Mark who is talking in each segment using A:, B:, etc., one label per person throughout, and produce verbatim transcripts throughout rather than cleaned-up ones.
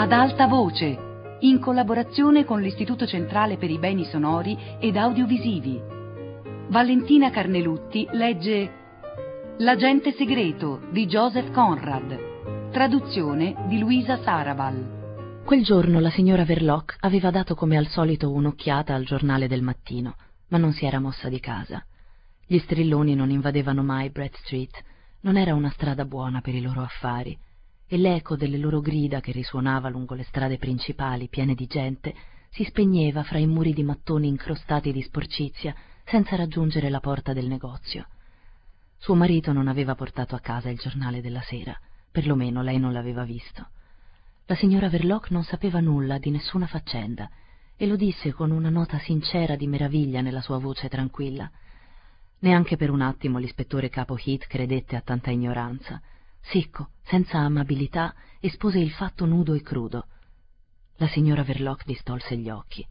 A: Ad alta voce, in collaborazione con l'Istituto Centrale per i Beni Sonori ed Audiovisivi. Valentina Carnelutti legge L'agente segreto di Joseph Conrad, traduzione di Luisa Sarabal.
B: Quel giorno la signora Verloc aveva dato come al solito un'occhiata al giornale del mattino, ma non si era mossa di casa. Gli strilloni non invadevano mai Brett Street, non era una strada buona per i loro affari, e l'eco delle loro grida che risuonava lungo le strade principali piene di gente si spegneva fra i muri di mattoni incrostati di sporcizia senza raggiungere la porta del negozio. Suo marito non aveva portato a casa il giornale della sera, perlomeno lei non l'aveva visto. La signora Verloc non sapeva nulla di nessuna faccenda e lo disse con una nota sincera di meraviglia nella sua voce tranquilla. Neanche per un attimo l'ispettore capo Heath credette a tanta ignoranza. Secco, senza amabilità, espose il fatto nudo e crudo. La signora Verloc distolse gli occhi.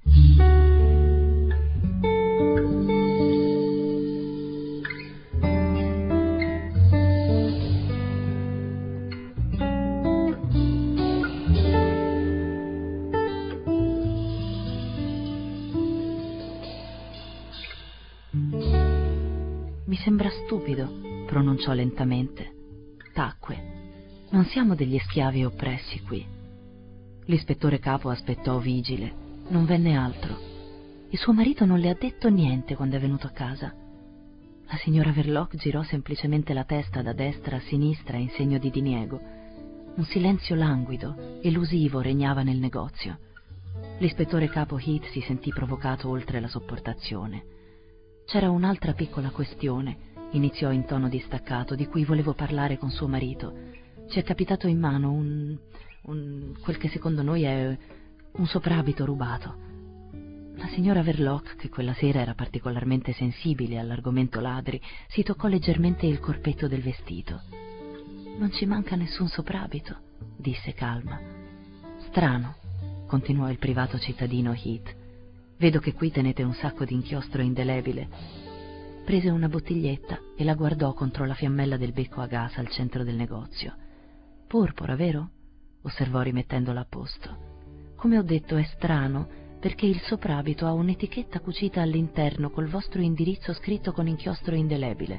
B: Mi sembra stupido, pronunciò lentamente. Tacque. Non siamo degli schiavi oppressi qui. L'ispettore capo aspettò vigile. Non venne altro. E suo marito non le ha detto niente quando è venuto a casa. La signora Verloc girò semplicemente la testa da destra a sinistra in segno di diniego. Un silenzio languido, elusivo regnava nel negozio. L'ispettore capo Heath si sentì provocato oltre la sopportazione. C'era un'altra piccola questione, iniziò in tono distaccato, di cui volevo parlare con suo marito. Ci è capitato in mano un... un... quel che secondo noi è un soprabito rubato. La signora Verloc, che quella sera era particolarmente sensibile all'argomento ladri, si toccò leggermente il corpetto del vestito. «Non ci manca nessun soprabito», disse calma. «Strano», continuò il privato cittadino Heath. «Vedo che qui tenete un sacco di inchiostro indelebile». Prese una bottiglietta e la guardò contro la fiammella del becco a gas al centro del negozio. «Porpora, vero?» osservò rimettendola a posto. «Come ho detto, è strano, perché il soprabito ha un'etichetta cucita all'interno col vostro indirizzo scritto con inchiostro indelebile».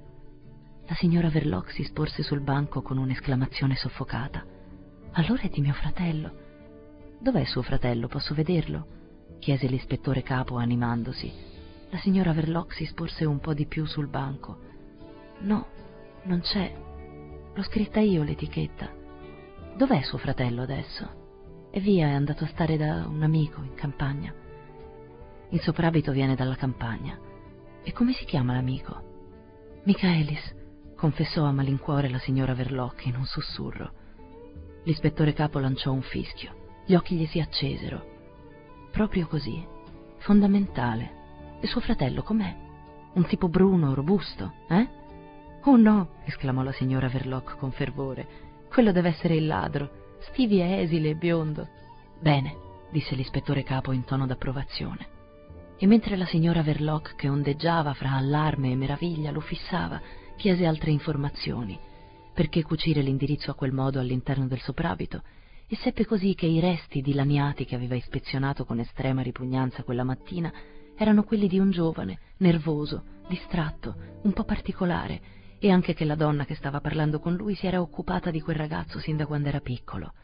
B: La signora Verloc si sporse sul banco con un'esclamazione soffocata. «Allora è di mio fratello». «Dov'è suo fratello? Posso vederlo?» chiese l'ispettore capo animandosi. La signora Verloc si sporse un po' di più sul banco. «No, non c'è. L'ho scritta io l'etichetta». «Dov'è suo fratello adesso?» «È via, è andato a stare da un amico in campagna». «Il soprabito viene dalla campagna. E come si chiama l'amico?» «Michaelis», confessò a malincuore la signora Verloc in un sussurro. L'ispettore capo lanciò un fischio. Gli occhi gli si accesero. «Proprio così. Fondamentale. E suo fratello com'è? Un tipo bruno, robusto, eh?» «Oh no», esclamò la signora Verloc con fervore. «Quello deve essere il ladro. Stevie è esile e biondo». «Bene», disse l'ispettore capo in tono d'approvazione. E mentre la signora Verloc, che ondeggiava fra allarme e meraviglia, lo fissava, chiese altre informazioni. Perché cucire l'indirizzo a quel modo all'interno del soprabito? E seppe così che i resti dilaniati che aveva ispezionato con estrema ripugnanza quella mattina erano quelli di un giovane, nervoso, distratto, un po' particolare, e anche che la donna che stava parlando con lui si era occupata di quel ragazzo sin da quando era piccolo.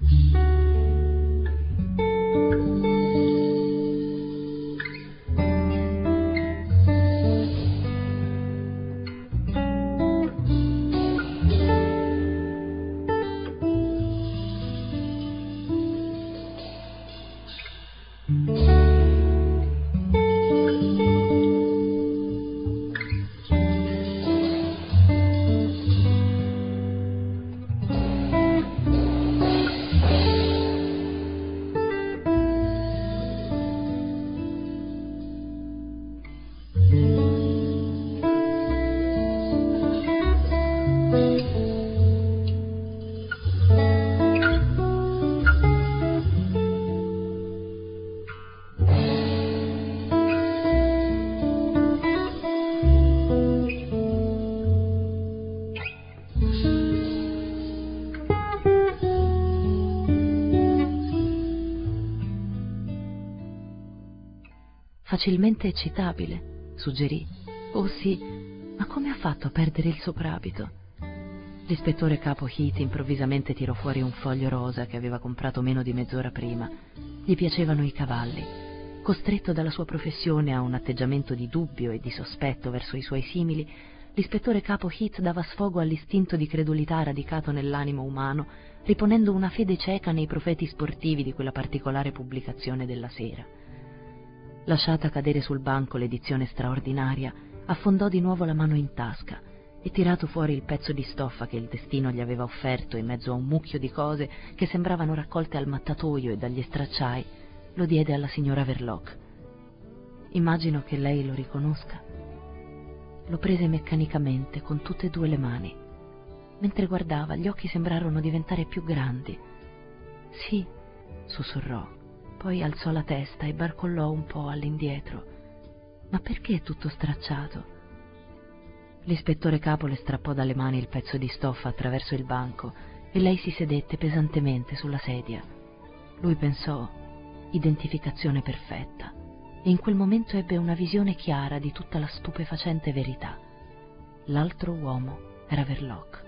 B: facilmente eccitabile, suggerì. Oh sì, ma come ha fatto a perdere il soprabito? L'ispettore capo Heath improvvisamente tirò fuori un foglio rosa che aveva comprato meno di mezz'ora prima. Gli piacevano i cavalli. Costretto dalla sua professione a un atteggiamento di dubbio e di sospetto verso i suoi simili, l'ispettore capo Heath dava sfogo all'istinto di credulità radicato nell'animo umano, riponendo una fede cieca nei profeti sportivi di quella particolare pubblicazione della sera. Lasciata cadere sul banco l'edizione straordinaria, affondò di nuovo la mano in tasca e, tirato fuori il pezzo di stoffa che il destino gli aveva offerto in mezzo a un mucchio di cose che sembravano raccolte al mattatoio e dagli stracciai, lo diede alla signora Verloc. Immagino che lei lo riconosca. Lo prese meccanicamente con tutte e due le mani. Mentre guardava, gli occhi sembrarono diventare più grandi. Sì, sussurrò, poi alzò la testa e barcollò un po' all'indietro. Ma perché è tutto stracciato? L'ispettore capo le strappò dalle mani il pezzo di stoffa attraverso il banco e lei si sedette pesantemente sulla sedia. Lui pensò: identificazione perfetta, e in quel momento ebbe una visione chiara di tutta la stupefacente verità. L'altro uomo era Verloc.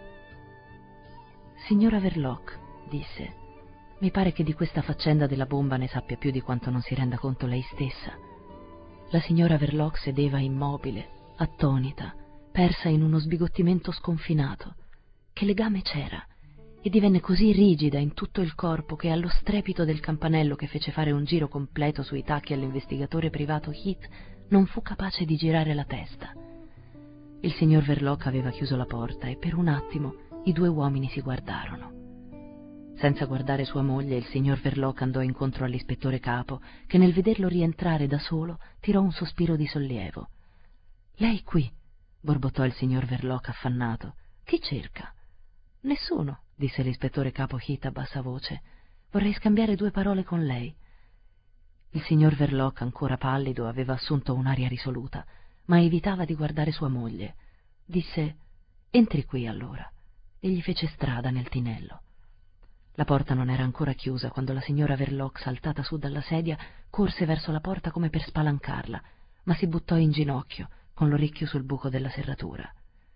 B: Signora Verloc, disse, mi pare che di questa faccenda della bomba ne sappia più di quanto non si renda conto lei stessa. La signora Verloc sedeva immobile, attonita, persa in uno sbigottimento sconfinato. Che legame c'era? E divenne così rigida in tutto il corpo che, allo strepito del campanello che fece fare un giro completo sui tacchi all'investigatore privato Heath, non fu capace di girare la testa. Il signor Verloc aveva chiuso la porta e per un attimo i due uomini si guardarono. Senza guardare sua moglie, il signor Verloc andò incontro all'ispettore capo, che nel vederlo rientrare da solo tirò un sospiro di sollievo. «Lei qui?» borbottò il signor Verloc affannato. «Chi cerca?» «Nessuno», disse l'ispettore capo Heath a bassa voce. «Vorrei scambiare due parole con lei». Il signor Verloc, ancora pallido, aveva assunto un'aria risoluta, ma evitava di guardare sua moglie. Disse: «Entri qui, allora», e gli fece strada nel tinello. La porta non era ancora chiusa quando la signora Verloc, saltata su dalla sedia, corse verso la porta come per spalancarla, ma si buttò in ginocchio, con l'orecchio sul buco della serratura.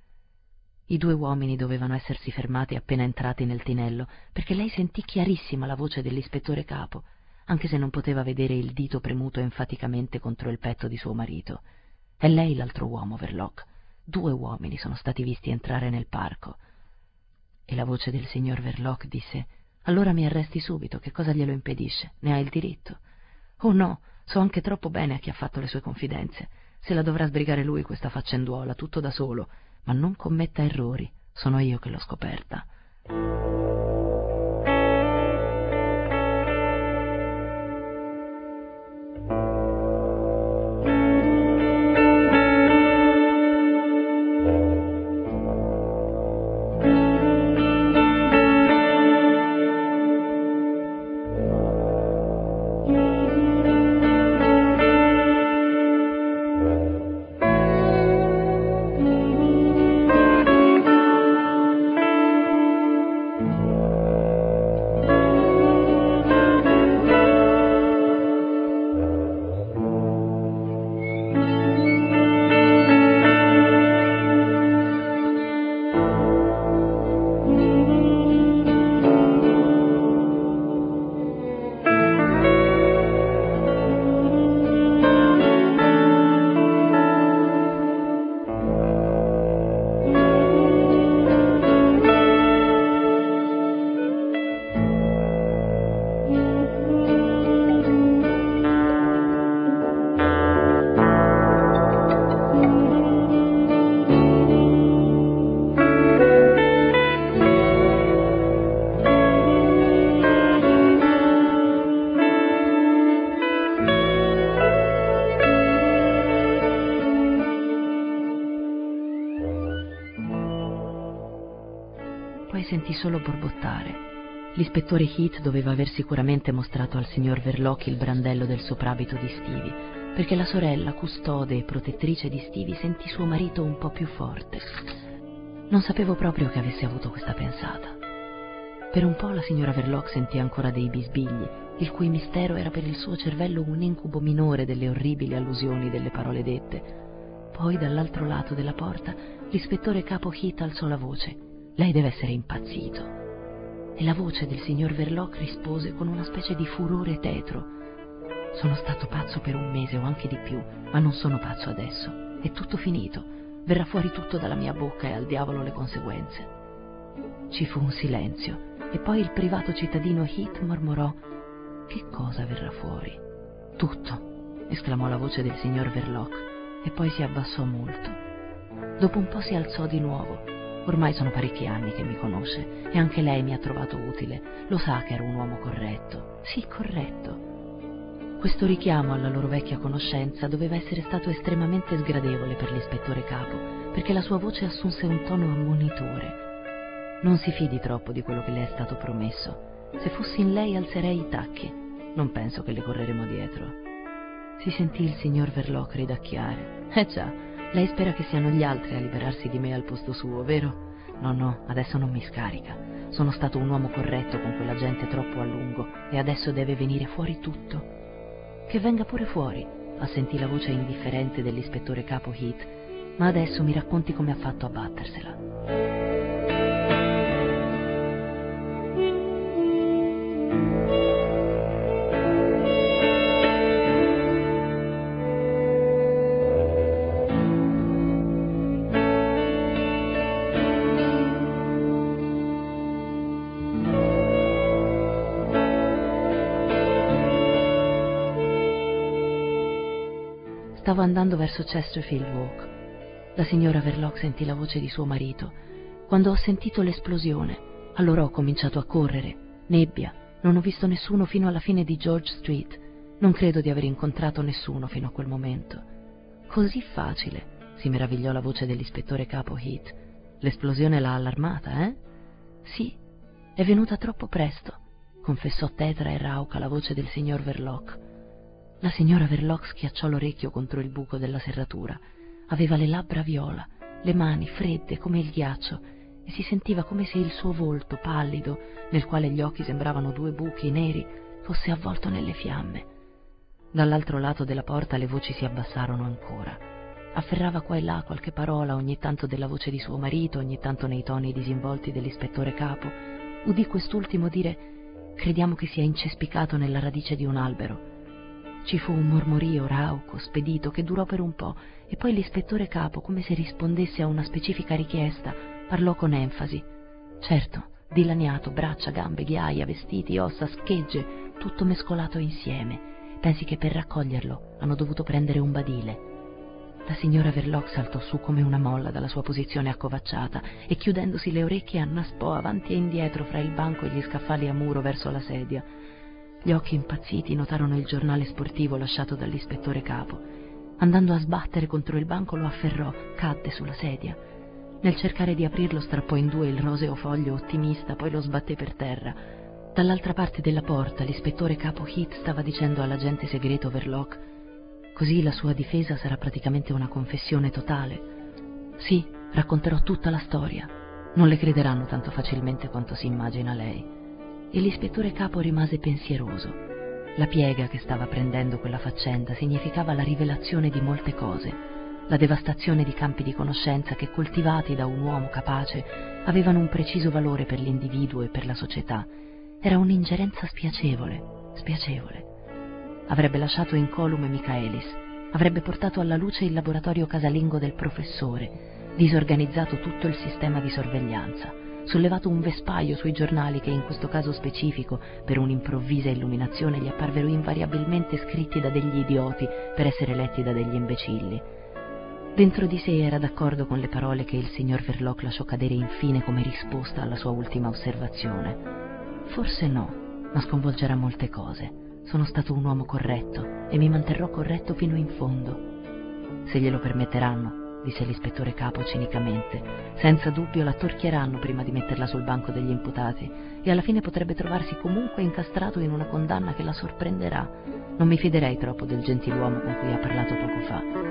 B: I due uomini dovevano essersi fermati appena entrati nel tinello, perché lei sentì chiarissima la voce dell'ispettore capo, anche se non poteva vedere il dito premuto enfaticamente contro il petto di suo marito. «È lei l'altro uomo, Verloc. Due uomini sono stati visti entrare nel parco». E la voce del signor Verloc disse: «Allora mi arresti subito, che cosa glielo impedisce? Ne ha il diritto». «Oh no, so anche troppo bene a chi ha fatto le sue confidenze. Se la dovrà sbrigare lui questa faccenduola, tutto da solo. Ma non commetta errori, sono io che l'ho scoperta». Sentì solo borbottare. L'ispettore Heath doveva aver sicuramente mostrato al signor Verloc il brandello del soprabito di Stevie, perché la sorella, custode e protettrice di Stevie, sentì suo marito un po' più forte. Non sapevo proprio che avesse avuto questa pensata. Per un po' la signora Verloc sentì ancora dei bisbigli, il cui mistero era per il suo cervello un incubo minore delle orribili allusioni delle parole dette. Poi, dall'altro lato della porta, l'ispettore capo Heath alzò la voce. «Lei deve essere impazzito». E la voce del signor Verloc rispose con una specie di furore tetro. «Sono stato pazzo per un mese o anche di più, ma non sono pazzo adesso. È tutto finito. Verrà fuori tutto dalla mia bocca e al diavolo le conseguenze». Ci fu un silenzio e poi il privato cittadino Heath mormorò: «Che cosa verrà fuori?» «Tutto», esclamò la voce del signor Verloc e poi si abbassò molto. Dopo un po' si alzò di nuovo. «Ormai sono parecchi anni che mi conosce e anche lei mi ha trovato utile. Lo sa che ero un uomo corretto». «Sì, corretto». Questo richiamo alla loro vecchia conoscenza doveva essere stato estremamente sgradevole per l'ispettore capo, perché la sua voce assunse un tono ammonitore. «Non si fidi troppo di quello che le è stato promesso. Se fossi in lei alzerei i tacchi. Non penso che le correremo dietro». Si sentì il signor Verloc ridacchiare. «Eh già, lei spera che siano gli altri a liberarsi di me al posto suo, vero? No, no, adesso non mi scarica. Sono stato un uomo corretto con quella gente troppo a lungo e adesso deve venire fuori tutto». «Che venga pure fuori», assentì la voce indifferente dell'ispettore capo Heath, «ma adesso mi racconti come ha fatto a battersela». Stavo andando verso Chesterfield Walk. La signora Verloc sentì la voce di suo marito. «Quando ho sentito l'esplosione, allora ho cominciato a correre. Nebbia, non ho visto nessuno fino alla fine di George Street. Non credo di aver incontrato nessuno fino a quel momento». «Così facile», si meravigliò la voce dell'ispettore capo Heath. «L'esplosione l'ha allarmata, eh?» «Sì, è venuta troppo presto», confessò tetra e rauca la voce del signor Verloc. La signora Verloc schiacciò l'orecchio contro il buco della serratura. Aveva le labbra viola, le mani fredde come il ghiaccio e si sentiva come se il suo volto pallido, nel quale gli occhi sembravano due buchi neri, fosse avvolto nelle fiamme. Dall'altro lato della porta le voci si abbassarono ancora. Afferrava qua e là qualche parola, ogni tanto della voce di suo marito, ogni tanto nei toni disinvolti dell'ispettore capo. Udì quest'ultimo dire: «Crediamo che sia incespicato nella radice di un albero». Ci fu un mormorio rauco, spedito, che durò per un po', e poi l'ispettore capo, come se rispondesse a una specifica richiesta, parlò con enfasi. «Certo, dilaniato, braccia, gambe, ghiaia, vestiti, ossa, schegge, tutto mescolato insieme. Pensi che per raccoglierlo hanno dovuto prendere un badile». La signora Verloc saltò su come una molla dalla sua posizione accovacciata e, chiudendosi le orecchie, annaspò avanti e indietro fra il banco e gli scaffali a muro verso la sedia. Gli occhi impazziti notarono il giornale sportivo lasciato dall'ispettore capo. Andando a sbattere contro il banco lo afferrò, cadde sulla sedia. Nel cercare di aprirlo strappò in due il roseo foglio ottimista, poi lo sbatté per terra. Dall'altra parte della porta l'ispettore capo Heath stava dicendo all'agente segreto Verloc: «Così la sua difesa sarà praticamente una confessione totale. Sì, racconterò tutta la storia. Non le crederanno tanto facilmente quanto si immagina lei». E l'ispettore capo rimase pensieroso. La piega che stava prendendo quella faccenda significava la rivelazione di molte cose, la devastazione di campi di conoscenza che, coltivati da un uomo capace, avevano un preciso valore per l'individuo e per la società. Era un'ingerenza spiacevole, spiacevole. Avrebbe lasciato incolume Michaelis, avrebbe portato alla luce il laboratorio casalingo del professore, disorganizzato tutto il sistema di sorveglianza, sollevato un vespaio sui giornali che in questo caso specifico, per un'improvvisa illuminazione, gli apparvero invariabilmente scritti da degli idioti per essere letti da degli imbecilli. Dentro di sé era d'accordo con le parole che il signor Verloc lasciò cadere infine come risposta alla sua ultima osservazione. «Forse no, ma sconvolgerà molte cose. Sono stato un uomo corretto e mi manterrò corretto fino in fondo». «Se glielo permetteranno», disse l'ispettore capo cinicamente. «Senza dubbio la torchieranno prima di metterla sul banco degli imputati e alla fine potrebbe trovarsi comunque incastrato in una condanna che la sorprenderà. Non mi fiderei troppo del gentiluomo con cui ha parlato poco fa».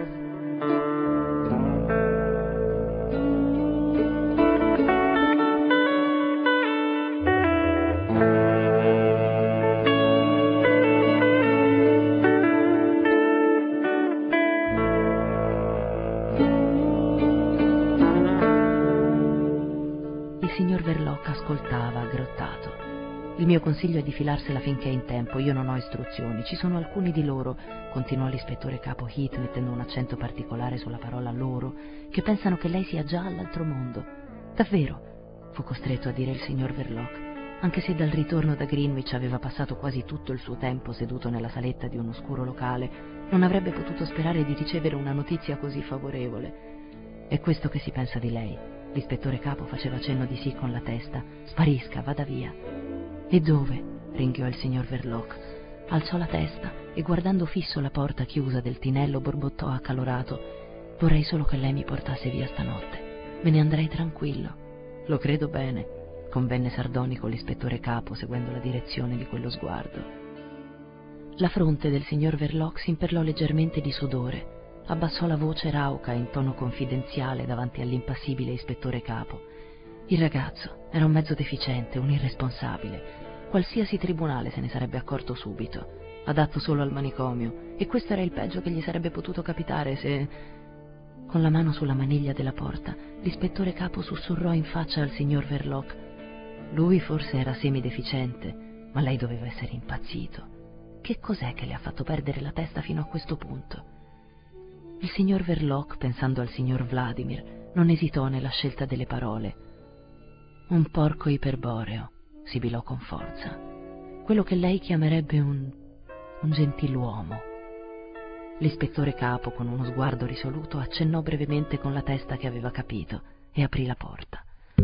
B: ascoltava aggrottato. Il mio consiglio è di filarsela finché è in tempo, io non ho istruzioni. Ci sono alcuni di loro, continuò l'ispettore capo Heath mettendo un accento particolare sulla parola loro, che pensano che lei sia già all'altro mondo. Davvero, fu costretto a dire il signor Verloc, anche se dal ritorno da Greenwich aveva passato quasi tutto il suo tempo seduto nella saletta di un oscuro locale, non avrebbe potuto sperare di ricevere una notizia così favorevole. È questo che si pensa di lei. L'ispettore capo faceva cenno di sì con la testa. Sparisca, vada via. E dove? Ringhiò il signor Verloc. Alzò la testa e guardando fisso la porta chiusa del tinello borbottò accalorato: vorrei solo che lei mi portasse via stanotte. Me ne andrei tranquillo. Lo credo bene, convenne sardonico l'ispettore capo seguendo la direzione di quello sguardo. La fronte del signor Verloc si imperlò leggermente di sudore. Abbassò la voce rauca in tono confidenziale davanti all'impassibile ispettore capo. Il ragazzo era un mezzo deficiente, un irresponsabile. Qualsiasi tribunale se ne sarebbe accorto subito, adatto solo al manicomio, e questo era il peggio che gli sarebbe potuto capitare se... Con la mano sulla maniglia della porta, l'ispettore capo sussurrò in faccia al signor Verloc: lui forse era semideficiente, ma lei doveva essere impazzito. Che cos'è che le ha fatto perdere la testa fino a questo punto? Il signor Verloc, pensando al signor Vladimir, non esitò nella scelta delle parole. Un porco iperboreo, sibilò con forza. Quello che lei chiamerebbe un... un gentiluomo. L'ispettore capo, con uno sguardo risoluto, accennò brevemente con la testa che aveva capito e aprì la porta.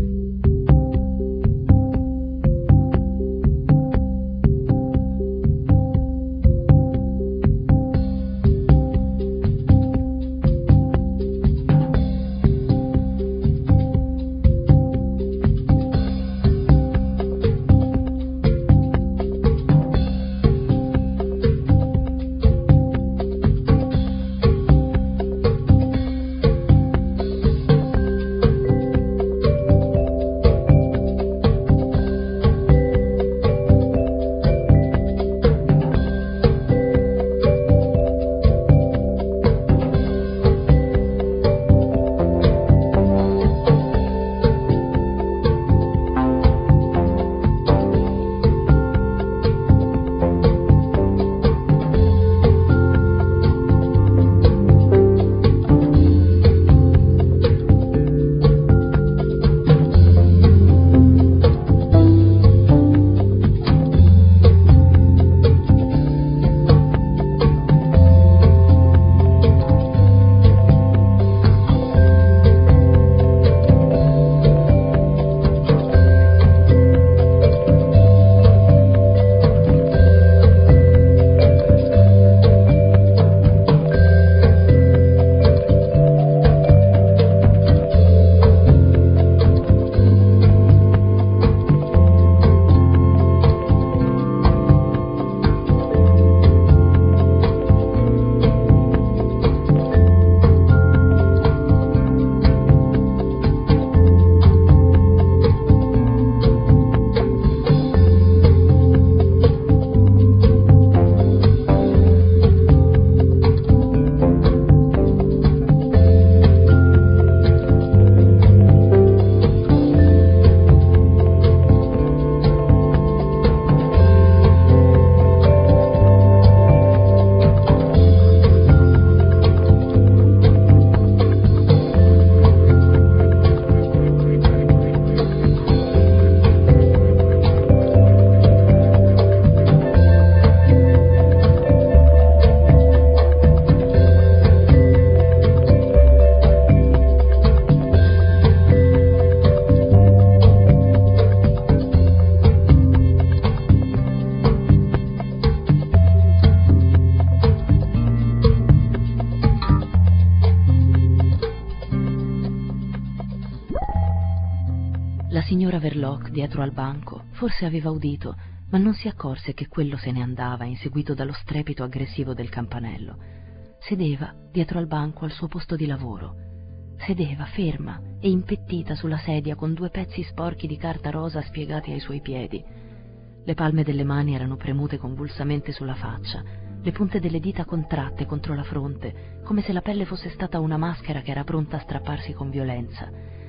B: La signora Verloc, dietro al banco, forse aveva udito, ma non si accorse che quello se ne andava, inseguito dallo strepito aggressivo del campanello. Sedeva dietro al banco al suo posto di lavoro. Sedeva ferma e impettita sulla sedia con due pezzi sporchi di carta rosa spiegati ai suoi piedi. Le palme delle mani erano premute convulsamente sulla faccia, le punte delle dita contratte contro la fronte, come se la pelle fosse stata una maschera che era pronta a strapparsi con violenza.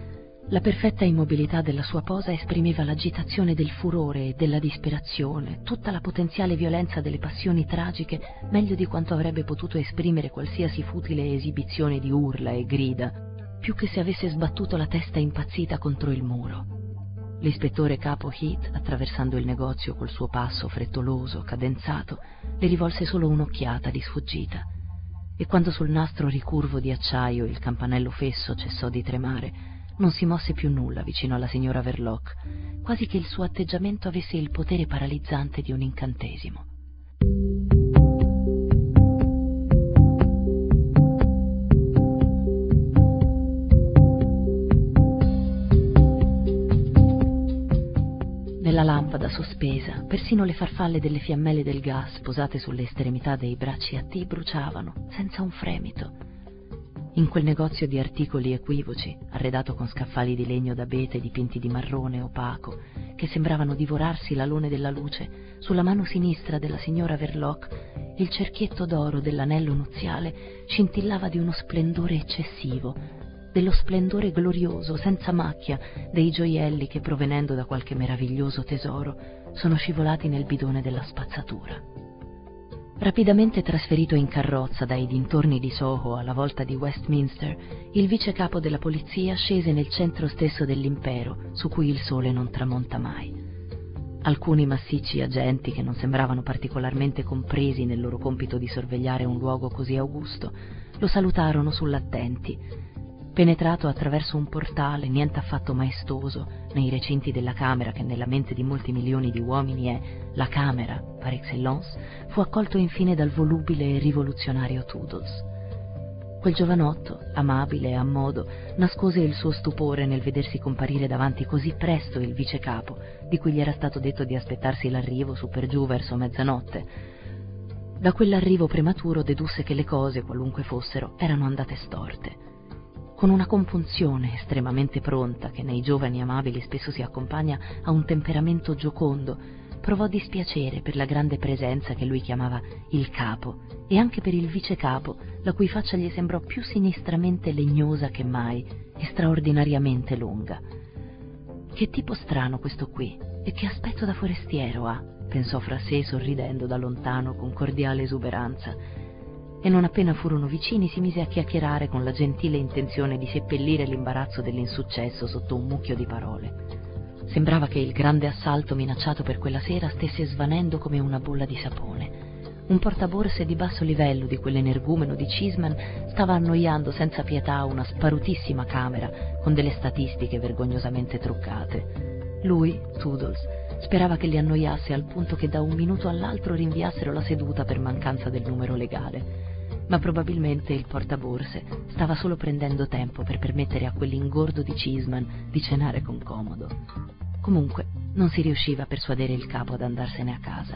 B: La perfetta immobilità della sua posa esprimeva l'agitazione del furore e della disperazione, tutta la potenziale violenza delle passioni tragiche, meglio di quanto avrebbe potuto esprimere qualsiasi futile esibizione di urla e grida, più che se avesse sbattuto la testa impazzita contro il muro. L'ispettore capo Heath, attraversando il negozio col suo passo frettoloso, cadenzato, le rivolse solo un'occhiata di sfuggita. E quando sul nastro ricurvo di acciaio il campanello fesso cessò di tremare, non si mosse più nulla vicino alla signora Verloc, quasi che il suo atteggiamento avesse il potere paralizzante di un incantesimo. Nella lampada sospesa, persino le farfalle delle fiammelle del gas posate sulle estremità dei bracci a T bruciavano, senza un fremito. In quel negozio di articoli equivoci, arredato con scaffali di legno d'abete dipinti di marrone opaco, che sembravano divorarsi l'alone della luce, sulla mano sinistra della signora Verloc, il cerchietto d'oro dell'anello nuziale scintillava di uno splendore eccessivo, dello splendore glorioso, senza macchia, dei gioielli che, provenendo da qualche meraviglioso tesoro, sono scivolati nel bidone della spazzatura. Rapidamente trasferito in carrozza dai dintorni di Soho alla volta di Westminster, il vice capo della polizia scese nel centro stesso dell'impero, su cui il sole non tramonta mai. Alcuni massicci agenti, che non sembravano particolarmente compresi nel loro compito di sorvegliare un luogo così augusto, lo salutarono sull'attenti. Penetrato attraverso un portale niente affatto maestoso nei recinti della camera che nella mente di molti milioni di uomini è la camera par excellence, fu accolto infine dal volubile e rivoluzionario Toodles. Quel giovanotto, amabile e a modo, nascose il suo stupore nel vedersi comparire davanti così presto il vice capo, di cui gli era stato detto di aspettarsi l'arrivo su per giù verso mezzanotte. Da quell'arrivo prematuro dedusse che le cose, qualunque fossero, erano andate storte. Con una compunzione estremamente pronta, che nei giovani amabili spesso si accompagna a un temperamento giocondo, provò dispiacere per la grande presenza che lui chiamava il capo, e anche per il vice capo, la cui faccia gli sembrò più sinistramente legnosa che mai e straordinariamente lunga. Che tipo strano questo qui, e che aspetto da forestiero ha, pensò fra sé sorridendo da lontano con cordiale esuberanza. E non appena furono vicini si mise a chiacchierare con la gentile intenzione di seppellire l'imbarazzo dell'insuccesso sotto un mucchio di parole. Sembrava che il grande assalto minacciato per quella sera stesse svanendo come una bolla di sapone. Un portaborse di basso livello di quell'energumeno di Cheeseman stava annoiando senza pietà una sparutissima camera con delle statistiche vergognosamente truccate. Lui, Toodles, sperava che li annoiasse al punto che da un minuto all'altro rinviassero la seduta per mancanza del numero legale. Ma probabilmente il portaborse stava solo prendendo tempo per permettere a quell'ingordo di Cheeseman di cenare con comodo. Comunque non si riusciva a persuadere il capo ad andarsene a casa.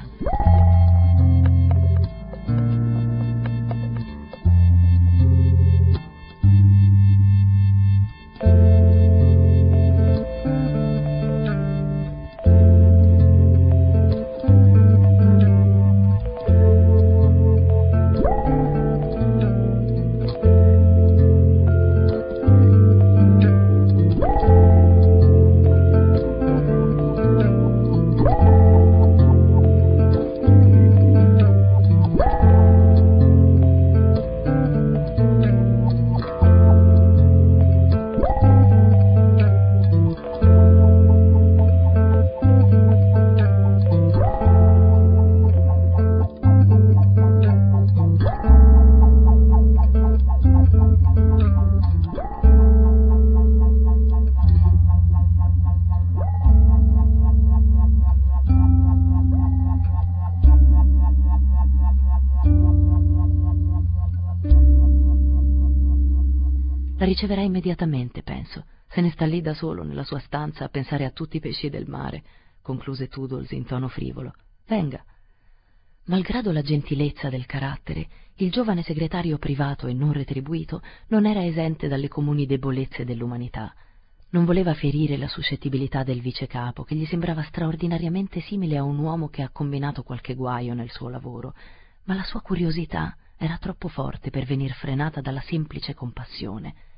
B: La riceverà immediatamente, penso. Se ne sta lì da solo nella sua stanza a pensare a tutti i pesci del mare, concluse Toodles in tono frivolo. Venga. Malgrado la gentilezza del carattere, il giovane segretario privato e non retribuito non era esente dalle comuni debolezze dell'umanità. Non voleva ferire la suscettibilità del vice capo, che gli sembrava straordinariamente simile a un uomo che ha combinato qualche guaio nel suo lavoro, ma la sua curiosità era troppo forte per venir frenata dalla semplice compassione.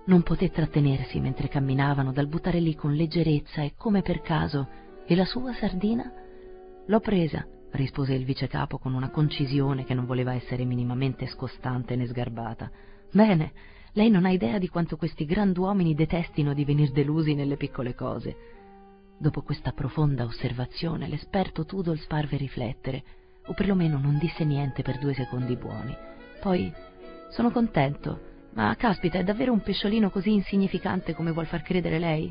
B: Non poté trattenersi mentre camminavano dal buttare lì con leggerezza e come per caso: «E la sua sardina?» «L'ho presa», rispose il vicecapo con una concisione che non voleva essere minimamente scostante né sgarbata. «Bene, lei non ha idea di quanto questi grand'uomini detestino di venir delusi nelle piccole cose». Dopo questa profonda osservazione l'esperto Toodles parve riflettere, o perlomeno non disse niente per due secondi buoni. Poi: «Sono contento, ma caspita, è davvero un pesciolino così insignificante come vuol far credere lei?»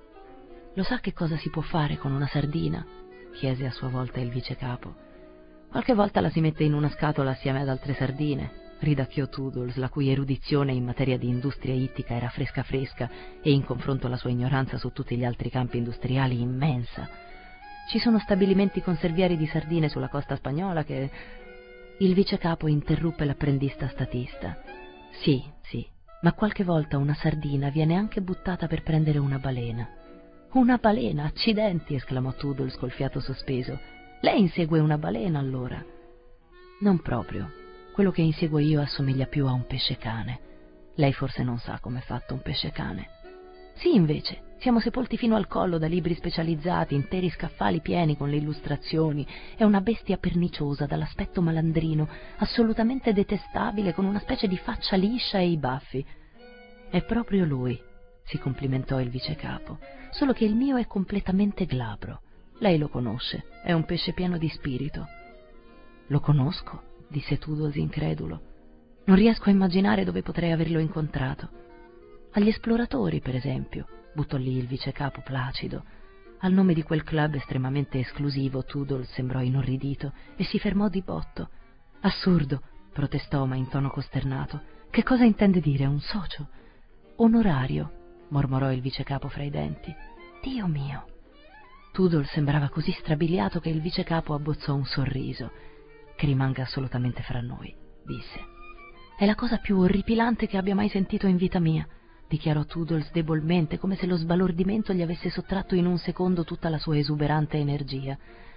B: «Lo sa che cosa si può fare con una sardina?» chiese a sua volta il vicecapo. «Qualche volta la si mette in una scatola assieme ad altre sardine», ridacchiò Toodles, la cui erudizione in materia di industria ittica era fresca fresca e in confronto alla sua ignoranza su tutti gli altri campi industriali immensa. «Ci sono stabilimenti conservieri di sardine sulla costa spagnola che...» Il vicecapo interruppe l'apprendista statista. «Sì, sì, ma qualche volta una sardina viene anche buttata per prendere una balena». «Una balena? Accidenti!» esclamò Toodles col fiato sospeso. «Lei insegue una balena, allora?» «Non proprio. Quello che inseguo io assomiglia più a un pesce cane. Lei forse non sa com'è fatto un pesce cane». «Sì, invece. Siamo sepolti fino al collo da libri specializzati, interi scaffali pieni con le illustrazioni. È una bestia perniciosa, dall'aspetto malandrino, assolutamente detestabile, con una specie di faccia liscia e i baffi». «È proprio lui», si complimentò il vicecapo, «solo che il mio è completamente glabro. Lei lo conosce, è un pesce pieno di spirito». «Lo conosco», disse Toodles incredulo. «Non riesco a immaginare dove potrei averlo incontrato». «Agli esploratori, per esempio», buttò lì il vicecapo placido. Al nome di quel club estremamente esclusivo Toodles sembrò inorridito e si fermò di botto. «Assurdo», protestò, ma in tono costernato. «Che cosa intende dire, un socio?» «Onorario», mormorò il vicecapo fra i denti. «Dio mio!» Toodles sembrava così strabiliato che il vicecapo abbozzò un sorriso. «Che rimanga assolutamente fra noi», disse. «È la cosa più orripilante che abbia mai sentito in vita mia», dichiarò Toodles debolmente, come se lo sbalordimento gli avesse sottratto in un secondo tutta la sua esuberante energia.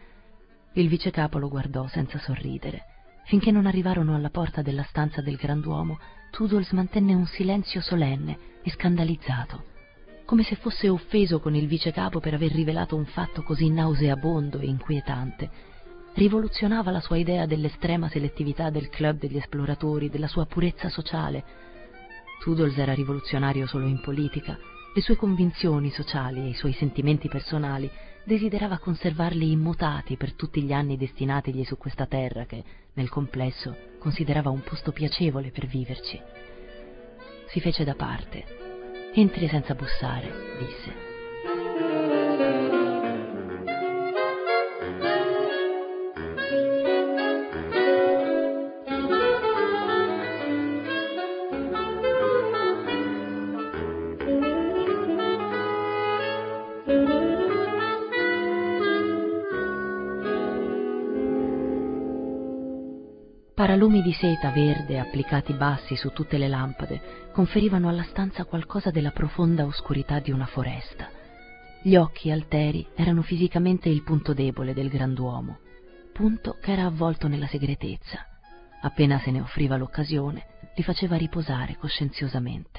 B: Il vicecapo lo guardò senza sorridere. Finché non arrivarono alla porta della stanza del grand'uomo, Toodles mantenne un silenzio solenne e scandalizzato, come se fosse offeso con il vicecapo per aver rivelato un fatto così nauseabondo e inquietante. Rivoluzionava la sua idea dell'estrema selettività del club degli esploratori, della sua purezza sociale. Toodles era rivoluzionario solo in politica. Le sue convinzioni sociali e i suoi sentimenti personali desiderava conservarli immutati per tutti gli anni destinatigli su questa terra che, nel complesso, considerava un posto piacevole per viverci. Si fece da parte. «Entri senza bussare», disse. Paralumi di seta verde applicati bassi su tutte le lampade conferivano alla stanza qualcosa della profonda oscurità di una foresta. Gli occhi alteri erano fisicamente il punto debole del grand'uomo, punto che era avvolto nella segretezza. Appena se ne offriva l'occasione, li faceva riposare coscienziosamente.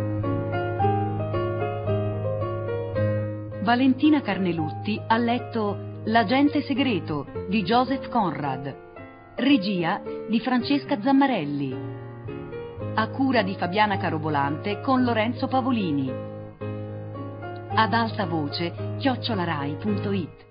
A: Valentina Carnelutti ha letto L'agente segreto di Joseph Conrad, regia di Francesca Zammarelli, a cura di Fabiana Carobolante con Lorenzo Pavolini, ad alta voce chiocciolarai punto it.